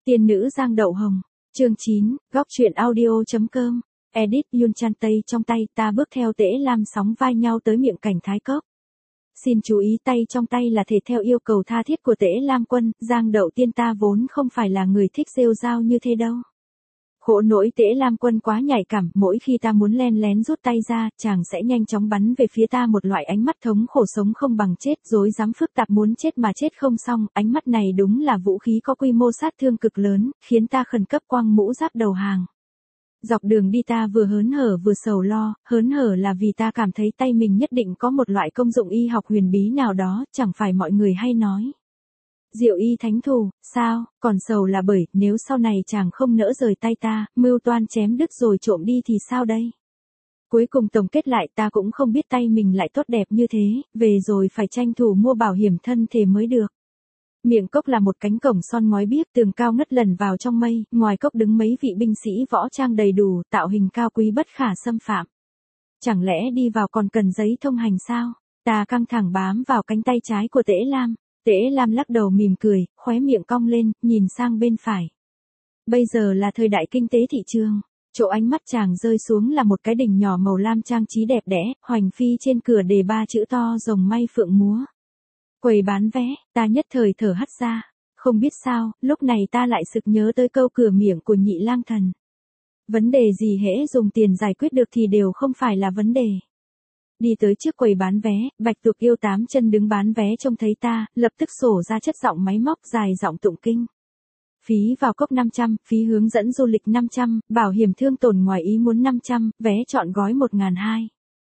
Tiên nữ Giang Đậu Hồng, chương 9, góc truyện audio.com, edit Yun Chan Tây trong tay ta bước theo Tễ Lam sóng vai nhau tới miệng cảnh Thái Cốc. Xin chú ý tay trong tay là thể theo yêu cầu tha thiết của Tễ Lam quân, Giang Đậu tiên ta vốn không phải là người thích rêu rao như thế đâu. Khổ nỗi Tễ Lam quân quá nhạy cảm, mỗi khi ta muốn len lén rút tay ra, chàng sẽ nhanh chóng bắn về phía ta một loại ánh mắt thống khổ sống không bằng chết, rối rắm phức tạp muốn chết mà chết không xong, ánh mắt này đúng là vũ khí có quy mô sát thương cực lớn, khiến ta khẩn cấp quăng mũ giáp đầu hàng. Dọc đường đi ta vừa hớn hở vừa sầu lo, hớn hở là vì ta cảm thấy tay mình nhất định có một loại công dụng y học huyền bí nào đó, chẳng phải mọi người hay nói. Diệu y thánh thù, sao, còn sầu là bởi, nếu sau này chàng không nỡ rời tay ta, mưu toan chém đứt rồi trộm đi thì sao đây? Cuối cùng tổng kết lại ta cũng không biết tay mình lại tốt đẹp như thế, về rồi phải tranh thủ mua bảo hiểm thân thể mới được. Miệng cốc là một cánh cổng son ngói biếc, tường cao ngất lần vào trong mây, ngoài cốc đứng mấy vị binh sĩ võ trang đầy đủ, tạo hình cao quý bất khả xâm phạm. Chẳng lẽ đi vào còn cần giấy thông hành sao? Ta căng thẳng bám vào cánh tay trái của Tễ Lam. Tễ Lam lắc đầu mỉm cười, khóe miệng cong lên, nhìn sang bên phải. Bây giờ là thời đại kinh tế thị trường. Chỗ ánh mắt chàng rơi xuống là một cái đỉnh nhỏ màu lam trang trí đẹp đẽ, hoành phi trên cửa đề 3 chữ to rồng may phượng múa. Quầy bán vé, ta nhất thời thở hắt ra. Không biết sao, lúc này ta lại sực nhớ tới câu cửa miệng của Nhị Lang Thần. Vấn đề gì hễ dùng tiền giải quyết được thì đều không phải là vấn đề. Đi tới trước quầy bán vé, Bạch Tuộc Yêu 8 chân đứng bán vé trông thấy ta, lập tức sổ ra chất giọng máy móc dài giọng tụng kinh. Phí vào cốc 500, phí hướng dẫn du lịch 500, bảo hiểm thương tổn ngoài ý muốn 500, vé chọn gói 1.200.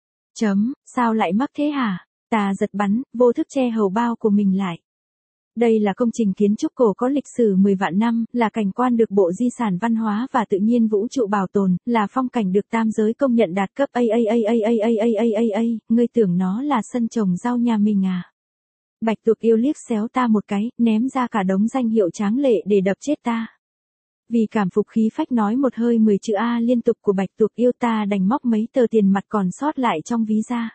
Sao lại mắc thế hả? Ta giật bắn, vô thức che hầu bao của mình lại. Đây là công trình kiến trúc cổ có lịch sử 10 vạn năm, là cảnh quan được Bộ Di sản Văn hóa và Tự nhiên Vũ trụ bảo tồn, là phong cảnh được tam giới công nhận đạt cấp ngươi tưởng nó là sân trồng rau nhà mình à? Bạch Tuộc Yêu liếc xéo ta một cái, ném ra cả đống danh hiệu tráng lệ để đập chết ta. Vì cảm phục khí phách nói một hơi 10 chữ A liên tục của Bạch Tuộc Yêu ta đành móc mấy tờ tiền mặt còn sót lại trong ví ra.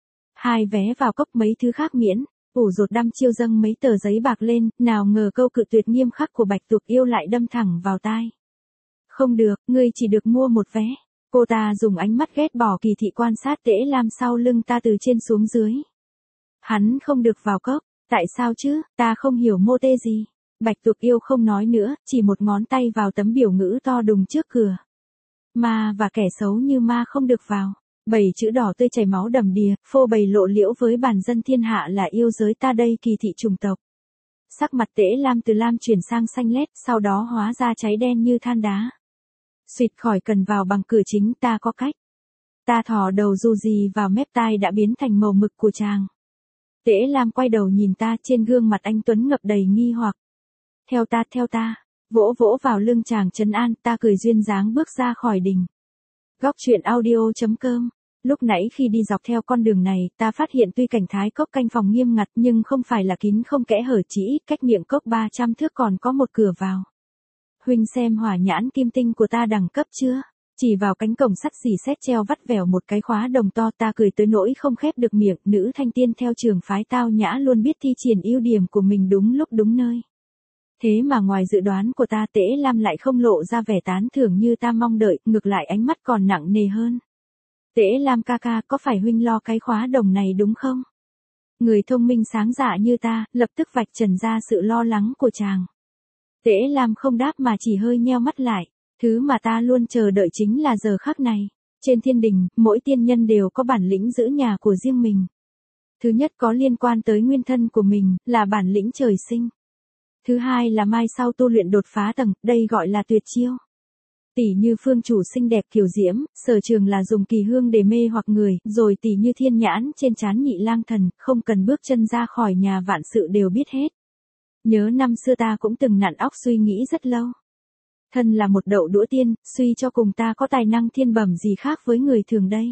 2 vé vào cốc mấy thứ khác miễn. Ủ rột đăm chiêu dâng mấy tờ giấy bạc lên, nào ngờ câu cự tuyệt nghiêm khắc của Bạch Tuộc Yêu lại đâm thẳng vào tai. Không được, ngươi chỉ được mua một vé. Cô ta dùng ánh mắt ghét bỏ kỳ thị quan sát Tễ Lam sau lưng ta từ trên xuống dưới. Hắn không được vào cốc, tại sao chứ, ta không hiểu mô tê gì. Bạch Tuộc Yêu không nói nữa, chỉ một ngón tay vào tấm biểu ngữ to đùng trước cửa. Ma và kẻ xấu như ma không được vào. 7 chữ đỏ tươi chảy máu đầm đìa, phô bày lộ liễu với bản dân thiên hạ là yêu giới ta đây kỳ thị chủng tộc. Sắc mặt Tễ Lam từ lam chuyển sang xanh lét, sau đó hóa ra cháy đen như than đá. Xuyệt khỏi cần vào bằng cửa chính ta có cách. Ta thò đầu dù gì vào mép tai đã biến thành màu mực của chàng. Tễ Lam quay đầu nhìn ta, trên gương mặt anh Tuấn ngập đầy nghi hoặc. Theo ta, vỗ vỗ vào lưng chàng trấn an, ta cười duyên dáng bước ra khỏi đình. Góc truyện audio.com. Lúc nãy khi đi dọc theo con đường này, ta phát hiện tuy cảnh Thái Cốc canh phòng nghiêm ngặt nhưng không phải là kín không kẽ hở, chỉ ít cách miệng cốc 300 thước còn có một cửa vào. Huynh xem hỏa nhãn kim tinh của ta đẳng cấp chưa? Chỉ vào cánh cổng sắt xì xét treo vắt vẻo một cái khóa đồng to, ta cười tới nỗi không khép được miệng. Nữ thanh tiên theo trường phái tao nhã luôn biết thi triển ưu điểm của mình đúng lúc đúng nơi. Thế mà ngoài dự đoán của ta, Tễ Lam lại không lộ ra vẻ tán thưởng như ta mong đợi, ngược lại ánh mắt còn nặng nề hơn. Tễ Lam ca ca, có phải huynh lo cái khóa đồng này đúng không? Người thông minh sáng dạ như ta, lập tức vạch trần ra sự lo lắng của chàng. Tễ Lam không đáp mà chỉ hơi nheo mắt lại. Thứ mà ta luôn chờ đợi chính là giờ khắc này. Trên thiên đình, mỗi tiên nhân đều có bản lĩnh giữ nhà của riêng mình. Thứ nhất có liên quan tới nguyên thân của mình, là bản lĩnh trời sinh. Thứ hai là mai sau tu luyện đột phá tầng, đây gọi là tuyệt chiêu. Tỷ như phương chủ xinh đẹp kiều diễm, sở trường là dùng kỳ hương để mê hoặc người, rồi tỷ như thiên nhãn trên trán Nhị Lang Thần, không cần bước chân ra khỏi nhà vạn sự đều biết hết. Nhớ năm xưa ta cũng từng nặn óc suy nghĩ rất lâu. Thân là một đậu đũa tiên, suy cho cùng ta có tài năng thiên bẩm gì khác với người thường đây.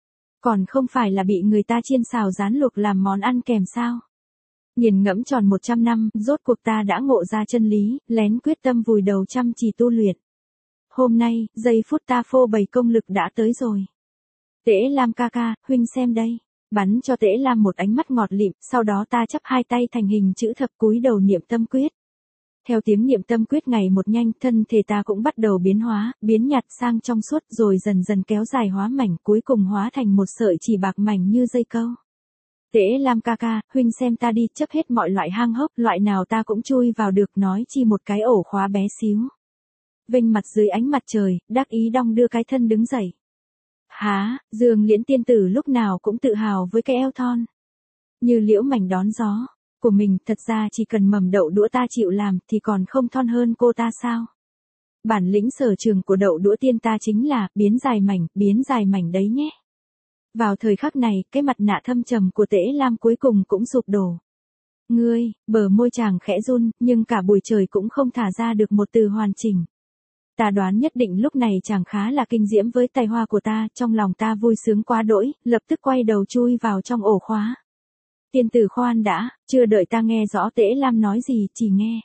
Còn không phải là bị người ta chiên xào rán luộc làm món ăn kèm sao. Nghiền ngẫm tròn 100 năm, rốt cuộc ta đã ngộ ra chân lý, lén quyết tâm vùi đầu chăm chỉ tu luyện. Hôm nay, giây phút ta phô bày công lực đã tới rồi. Tễ Lam ca ca, huynh xem đây. Bắn cho Tễ Lam một ánh mắt ngọt lịm, sau đó ta chắp hai tay thành hình chữ thập cúi đầu niệm tâm quyết. Theo tiếng niệm tâm quyết ngày một nhanh, thân thể ta cũng bắt đầu biến hóa, biến nhạt sang trong suốt rồi dần dần kéo dài hóa mảnh, cuối cùng hóa thành một sợi chỉ bạc mảnh như dây câu. Tễ Lam ca ca, huynh xem ta đi, chấp hết mọi loại hang hốc, loại nào ta cũng chui vào được, nói chi một cái ổ khóa bé xíu. Vênh mặt dưới ánh mặt trời, đắc ý đong đưa cái thân đứng dậy. Há, Dương Liễn tiên tử lúc nào cũng tự hào với cái eo thon. Như liễu mảnh đón gió. Của mình, thật ra chỉ cần mầm đậu đũa ta chịu làm thì còn không thon hơn cô ta sao? Bản lĩnh sở trường của đậu đũa tiên ta chính là biến dài mảnh đấy nhé. Vào thời khắc này, cái mặt nạ thâm trầm của Tễ Lam cuối cùng cũng sụp đổ. Ngươi, bờ môi chàng khẽ run, nhưng cả buổi trời cũng không thả ra được một từ hoàn chỉnh. Ta đoán nhất định lúc này chàng khá là kinh diễm với tài hoa của ta, trong lòng ta vui sướng quá đỗi, lập tức quay đầu chui vào trong ổ khóa. Tiên tử khoan đã, chưa đợi ta nghe rõ Tễ Lam nói gì, chỉ nghe.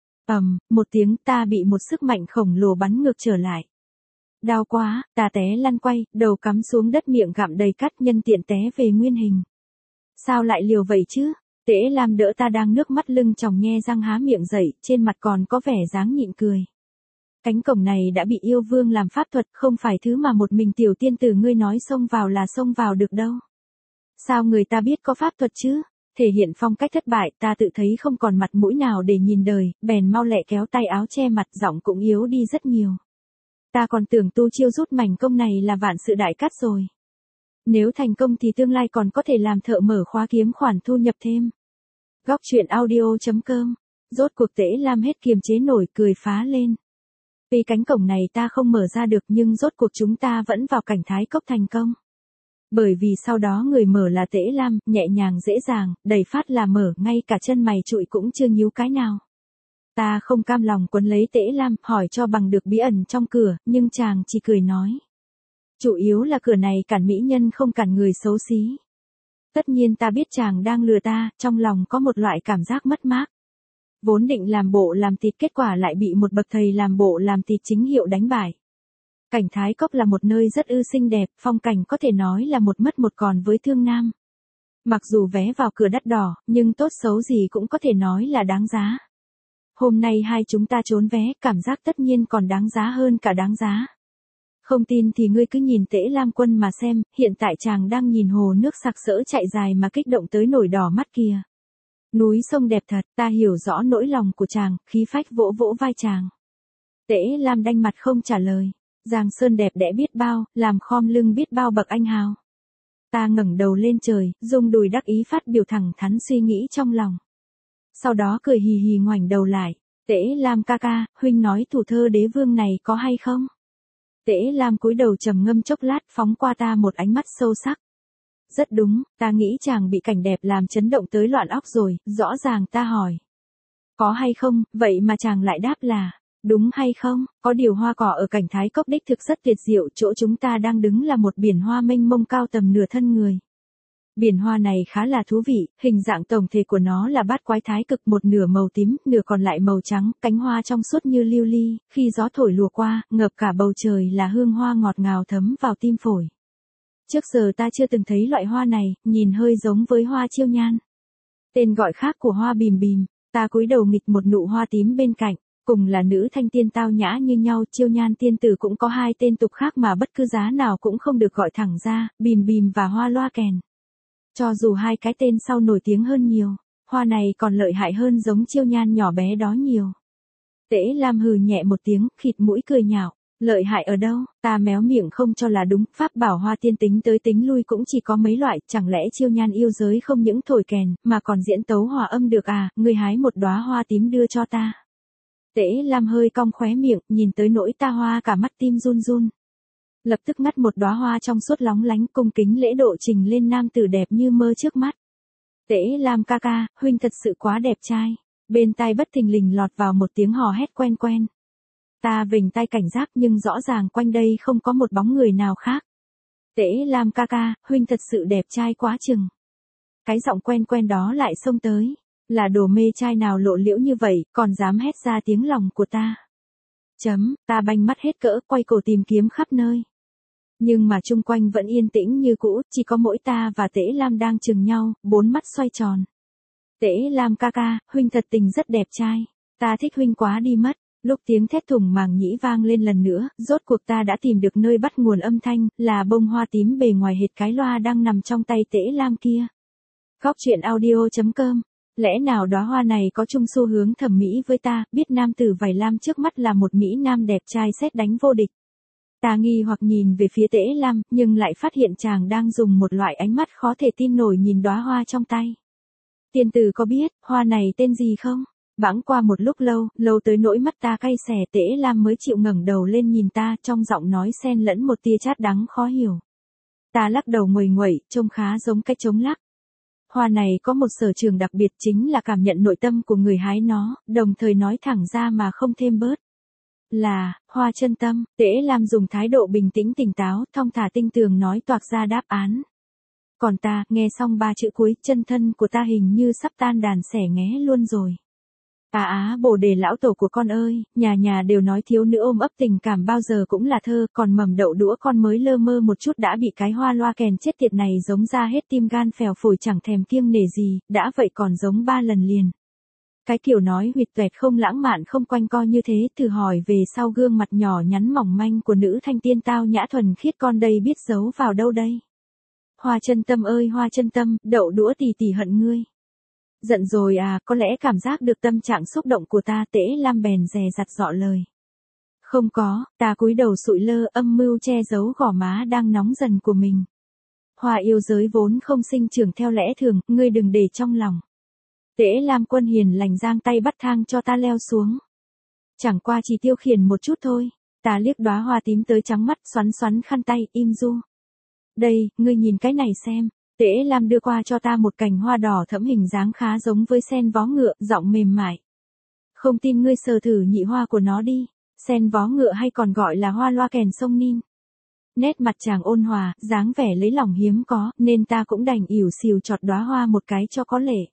Một tiếng, ta bị một sức mạnh khổng lồ bắn ngược trở lại. Đau quá, ta té lăn quay, đầu cắm xuống đất, miệng gặm đầy cát, nhân tiện té về nguyên hình. Sao lại liều vậy chứ? Tễ Lam đỡ ta đang nước mắt lưng tròng nhe răng há miệng dậy, trên mặt còn có vẻ dáng nhịn cười. Cánh cổng này đã bị yêu vương làm pháp thuật, không phải thứ mà một mình tiểu tiên tử ngươi nói xông vào là xông vào được đâu. Sao người ta biết có pháp thuật chứ? Thể hiện phong cách thất bại, ta tự thấy không còn mặt mũi nào để nhìn đời, bèn mau lẹ kéo tay áo che mặt, giọng cũng yếu đi rất nhiều. Ta còn tưởng tu chiêu rút mảnh công này là vạn sự đại cát rồi. Nếu thành công thì tương lai còn có thể làm thợ mở khóa kiếm khoản thu nhập thêm. Góc truyện audio.com. Rốt cuộc Tễ Lam hết kiềm chế nổi, cười phá lên. Vì cánh cổng này ta không mở ra được, nhưng rốt cuộc chúng ta vẫn vào cảnh Thái Cốc thành công. Bởi vì sau đó người mở là Tễ Lam, nhẹ nhàng dễ dàng, đẩy phát là mở, ngay cả chân mày trụi cũng chưa nhíu cái nào. Ta không cam lòng quấn lấy Tễ Lam, hỏi cho bằng được bí ẩn trong cửa, nhưng chàng chỉ cười nói. Chủ yếu là cửa này cản mỹ nhân không cản người xấu xí. Tất nhiên ta biết chàng đang lừa ta, trong lòng có một loại cảm giác mất mát. Vốn định làm bộ làm tịt, kết quả lại bị một bậc thầy làm bộ làm tịt chính hiệu đánh bại. Cảnh Thái Cốc là một nơi rất xinh đẹp, phong cảnh có thể nói là một mất một còn với Thương Nam. Mặc dù vé vào cửa đắt đỏ, nhưng tốt xấu gì cũng có thể nói là đáng giá. Hôm nay hai chúng ta trốn vé, cảm giác tất nhiên còn đáng giá hơn cả đáng giá. Không tin thì ngươi cứ nhìn Tễ Lam Quân mà xem, hiện tại chàng đang nhìn hồ nước sặc sỡ chạy dài mà kích động tới nổi đỏ mắt kìa. Núi sông đẹp thật, ta hiểu rõ nỗi lòng của chàng, khí phách vỗ vỗ vai chàng. Tễ Lam đanh mặt không trả lời. Giang sơn đẹp đẽ biết bao, làm khom lưng biết bao bậc anh hào. Ta ngẩng đầu lên trời, rung đùi đắc ý phát biểu thẳng thắn suy nghĩ trong lòng. Sau đó cười hì hì ngoảnh đầu lại. Tễ Lam ca ca, huynh nói thủ thơ đế vương này có hay không? Tễ Lam cúi đầu trầm ngâm chốc lát, phóng qua ta một ánh mắt sâu sắc. Rất đúng, ta nghĩ chàng bị cảnh đẹp làm chấn động tới loạn óc rồi, rõ ràng ta hỏi. Có hay không, vậy mà chàng lại đáp là, đúng hay không, có điều hoa cỏ ở cảnh Thái Cốc đích thực rất tuyệt diệu, chỗ chúng ta đang đứng là một biển hoa mênh mông cao tầm nửa thân người. Biển hoa này khá là thú vị, hình dạng tổng thể của nó là bát quái thái cực, một nửa màu tím, nửa còn lại màu trắng, cánh hoa trong suốt như lưu ly, khi gió thổi lùa qua, ngập cả bầu trời là hương hoa ngọt ngào thấm vào tim phổi. Trước giờ ta chưa từng thấy loại hoa này, nhìn hơi giống với hoa chiêu nhan. Tên gọi khác của hoa bìm bìm, ta cúi đầu nghịch một nụ hoa tím bên cạnh, cùng là nữ thanh tiên tao nhã như nhau, chiêu nhan tiên tử cũng có hai tên tục khác mà bất cứ giá nào cũng không được gọi thẳng ra, bìm bìm và hoa loa kèn. Cho dù hai cái tên sau nổi tiếng hơn nhiều, hoa này còn lợi hại hơn giống chiêu nhan nhỏ bé đó nhiều. Tễ Lam hừ nhẹ một tiếng, khịt mũi cười nhạo. Lợi hại ở đâu, ta méo miệng không cho là đúng, pháp bảo hoa tiên tính tới tính lui cũng chỉ có mấy loại, chẳng lẽ chiêu nhan yêu giới không những thổi kèn, mà còn diễn tấu hòa âm được à, ngươi hái một đóa hoa tím đưa cho ta. Tễ Lam hơi cong khóe miệng, nhìn tới nỗi ta hoa cả mắt tim run run. Lập tức ngắt một đóa hoa trong suốt lóng lánh, cung kính lễ độ trình lên nam tử đẹp như mơ trước mắt. Tễ Lam ca ca, huynh thật sự quá đẹp trai. Bên tai bất thình lình lọt vào một tiếng hò hét quen quen. Ta vểnh tai cảnh giác nhưng rõ ràng quanh đây không có một bóng người nào khác. Tễ Lam ca ca, huynh thật sự đẹp trai quá chừng. Cái giọng quen quen đó lại xông tới. Là đồ mê trai nào lộ liễu như vậy, còn dám hét ra tiếng lòng của ta. Ta banh mắt hết cỡ, quay cổ tìm kiếm khắp nơi. Nhưng mà chung quanh vẫn yên tĩnh như cũ, chỉ có mỗi ta và Tễ Lam đang chừng nhau, bốn mắt xoay tròn. Tễ Lam ca ca, huynh thật tình rất đẹp trai. Ta thích huynh quá đi mất. Lúc tiếng thét thùng màng nhĩ vang lên lần nữa, rốt cuộc ta đã tìm được nơi bắt nguồn âm thanh, là bông hoa tím bề ngoài hệt cái loa đang nằm trong tay Tễ Lam kia. Góc truyện audio.com. Lẽ nào đóa hoa này có chung xu hướng thẩm mỹ với ta, biết nam tử vảy lam trước mắt là một mỹ nam đẹp trai sét đánh vô địch. Ta nghi hoặc nhìn về phía Tễ Lam, nhưng lại phát hiện chàng đang dùng một loại ánh mắt khó thể tin nổi nhìn đóa hoa trong tay. Tiên tử có biết, hoa này tên gì không? Bẵng qua một lúc lâu, lâu tới nỗi mắt ta cay xè, Tễ Lam mới chịu ngẩng đầu lên nhìn ta, trong giọng nói xen lẫn một tia chát đắng khó hiểu. Ta lắc đầu nguầy nguẩy, trông khá giống cái trống lắc. Hoa này có một sở trường đặc biệt, chính là cảm nhận nội tâm của người hái nó, đồng thời nói thẳng ra mà không thêm bớt. Là, hoa chân tâm. Tễ Lam dùng thái độ bình tĩnh tỉnh táo, thong thả tinh tường nói toạc ra đáp án. Còn ta, nghe xong 3 chữ cuối, chân thân của ta hình như sắp tan đàn xẻ nghé luôn rồi. Bồ đề lão tổ của con ơi, nhà nhà đều nói thiếu nữ ôm ấp tình cảm bao giờ cũng là thơ, còn mầm đậu đũa con mới lơ mơ một chút đã bị cái hoa loa kèn chết tiệt này giống ra hết tim gan phèo phổi, chẳng thèm kiêng nể gì, đã vậy còn giống 3 lần liền. Cái kiểu nói huyệt tuẹt không lãng mạn không quanh co như thế, thử hỏi về sau gương mặt nhỏ nhắn mỏng manh của nữ thanh tiên tao nhã thuần khiết con đây biết giấu vào đâu đây. Hoa chân tâm ơi hoa chân tâm, đậu đũa tỉ tỉ hận ngươi. Giận rồi à, có lẽ cảm giác được tâm trạng xúc động của ta, Tễ Lam bèn dè dặt dọ lời. Không có, ta cúi đầu sụi lơ, âm mưu che giấu gò má đang nóng dần của mình. Hoa yêu giới vốn không sinh trưởng theo lẽ thường, ngươi đừng để trong lòng. Tễ Lam quân hiền lành giang tay bắt thang cho ta leo xuống. Chẳng qua chỉ tiêu khiển một chút thôi. Ta liếc đóa hoa tím tới trắng mắt, xoắn xoắn khăn tay, im du. Đây, ngươi nhìn cái này xem. Tễ Lam đưa qua cho ta một cành hoa đỏ thẫm hình dáng khá giống với sen vó ngựa, giọng mềm mại. Không tin ngươi sờ thử nhị hoa của nó đi. Sen vó ngựa hay còn gọi là hoa loa kèn sông Nin. Nét mặt chàng ôn hòa, dáng vẻ lấy lòng hiếm có, nên ta cũng đành ỉu xìu chọt đóa hoa một cái cho có lệ.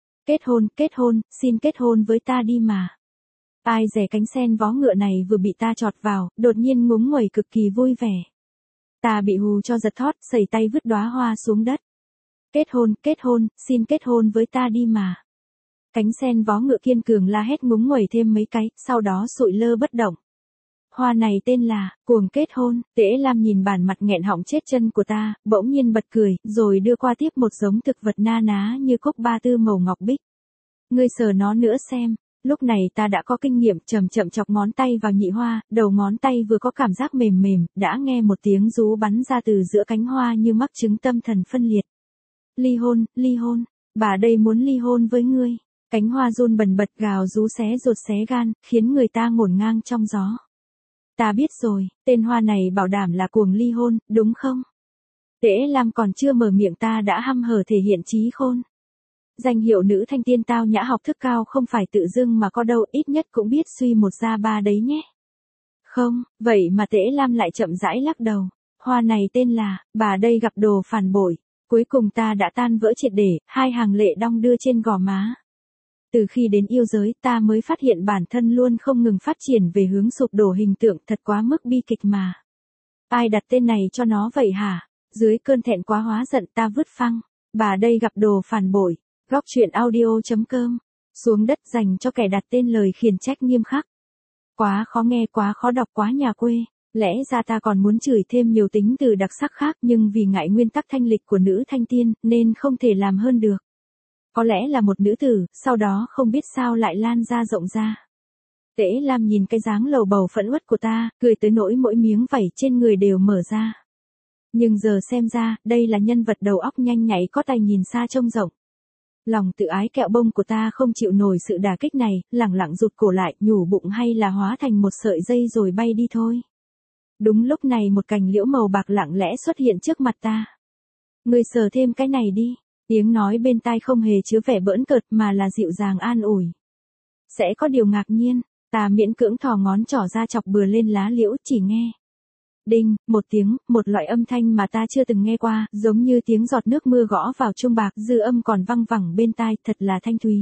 Kết hôn, xin kết hôn với ta đi mà. Ai dè cánh sen vó ngựa này vừa bị ta chọt vào, đột nhiên ngúng nguẩy cực kỳ vui vẻ. Ta bị hù cho giật thót, sẩy tay vứt đóa hoa xuống đất. Kết hôn, xin kết hôn với ta đi mà. Cánh sen vó ngựa kiên cường la hét ngúng nguẩy thêm mấy cái, sau đó sụi lơ bất động. Hoa này tên là, cuồng kết hôn. Tễ Lam nhìn bản mặt nghẹn họng chết chân của ta, bỗng nhiên bật cười, rồi đưa qua tiếp một giống thực vật na ná như cúc ba tư màu ngọc bích. Ngươi sờ nó nữa xem. Lúc này ta đã có kinh nghiệm, chậm chậm chọc ngón tay vào nhị hoa, đầu ngón tay vừa có cảm giác mềm mềm, đã nghe một tiếng rú bắn ra từ giữa cánh hoa như mắc chứng tâm thần phân liệt. Ly hôn, bà đây muốn ly hôn với ngươi. Cánh hoa run bần bật gào rú xé ruột xé gan, khiến người ta ngổn ngang trong gió. Ta biết rồi, tên hoa này bảo đảm là cuồng ly hôn, đúng không? Tễ Lam còn chưa mở miệng ta đã hăm hở thể hiện trí khôn. Danh hiệu nữ thanh tiên tao nhã học thức cao không phải tự dưng mà có đâu, ít nhất cũng biết suy một ra ba đấy nhé. Không, vậy mà Tễ Lam lại chậm rãi lắc đầu. Hoa này tên là, bà đây gặp đồ phản bội. Cuối cùng ta đã tan vỡ triệt để, 2 hàng lệ đong đưa trên gò má. Từ khi đến yêu giới ta mới phát hiện bản thân luôn không ngừng phát triển về hướng sụp đổ hình tượng, thật quá mức bi kịch mà. Ai đặt tên này cho nó vậy hả? Dưới cơn thẹn quá hóa giận ta vứt phăng. Bà đây gặp đồ phản bội. Góc truyện audio.com. Xuống đất dành cho kẻ đặt tên lời khiển trách nghiêm khắc. Quá khó nghe, quá khó đọc, quá nhà quê. Lẽ ra ta còn muốn chửi thêm nhiều tính từ đặc sắc khác, nhưng vì ngại nguyên tắc thanh lịch của nữ thanh tiên, nên không thể làm hơn được. Có lẽ là một nữ tử, sau đó không biết sao lại lan ra rộng ra. Tễ Lam nhìn cái dáng lầu bầu phẫn uất của ta, cười tới nỗi mỗi miếng vảy trên người đều mở ra. Nhưng giờ xem ra, đây là nhân vật đầu óc nhanh nhạy có tài nhìn xa trông rộng. Lòng tự ái kẹo bông của ta không chịu nổi sự đả kích này, lẳng lặng rụt cổ lại, nhủ bụng hay là hóa thành một sợi dây rồi bay đi thôi. Đúng lúc này một cành liễu màu bạc lặng lẽ xuất hiện trước mặt ta. Ngươi sờ thêm cái này đi. Tiếng nói bên tai không hề chứa vẻ bỡn cợt mà là dịu dàng an ủi. Sẽ có điều ngạc nhiên, ta miễn cưỡng thò ngón trỏ ra chọc bừa lên lá liễu, chỉ nghe. Đinh, một tiếng, một loại âm thanh mà ta chưa từng nghe qua, giống như tiếng giọt nước mưa gõ vào chuông bạc, dư âm còn văng vẳng bên tai, thật là thanh thúy.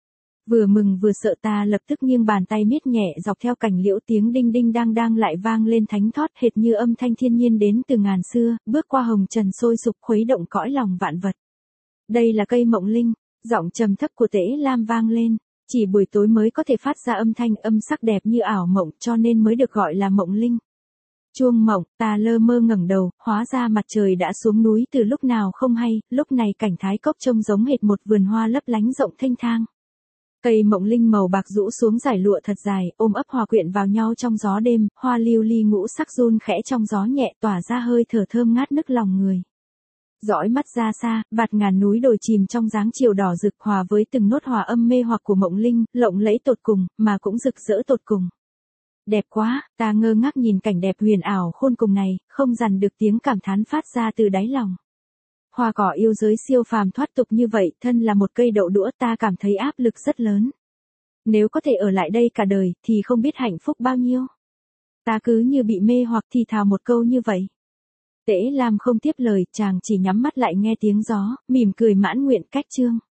Vừa mừng vừa sợ ta lập tức nghiêng bàn tay miết nhẹ dọc theo cành liễu, tiếng đinh đinh đang lại vang lên thánh thót hệt như âm thanh thiên nhiên đến từ ngàn xưa, bước qua hồng trần sôi sục khuấy động cõi lòng vạn vật. Đây là cây mộng linh, giọng trầm thấp của Tễ Lam vang lên. chỉ buổi tối mới có thể phát ra âm thanh âm sắc đẹp như ảo mộng cho nên mới được gọi là mộng linh. Chuông mộng, ta lơ mơ ngẩng đầu, hóa ra mặt trời đã xuống núi từ lúc nào không hay, lúc này cảnh Thái Cốc trông giống hệt một vườn hoa lấp lánh rộng thênh thang. Cây mộng linh màu bạc rũ xuống dải lụa thật dài, ôm ấp hòa quyện vào nhau trong gió đêm, hoa lưu ly ngũ sắc run khẽ trong gió nhẹ tỏa ra hơi thở thơm ngát nức lòng người. Dõi mắt ra xa, bạt ngàn núi đồi chìm trong dáng chiều đỏ rực hòa với từng nốt hòa âm mê hoặc của mộng linh, lộng lẫy tột cùng, mà cũng rực rỡ tột cùng. Đẹp quá, ta ngơ ngác nhìn cảnh đẹp huyền ảo khôn cùng này, không dằn được tiếng cảm thán phát ra từ đáy lòng. Hoa cỏ yêu giới siêu phàm thoát tục như vậy, thân là một cây đậu đũa ta cảm thấy áp lực rất lớn. Nếu có thể ở lại đây cả đời, thì không biết hạnh phúc bao nhiêu. Ta cứ như bị mê hoặc thì thào một câu như vậy. Tễ Lam không tiếp lời, chàng chỉ nhắm mắt lại nghe tiếng gió, mỉm cười mãn nguyện cách chương.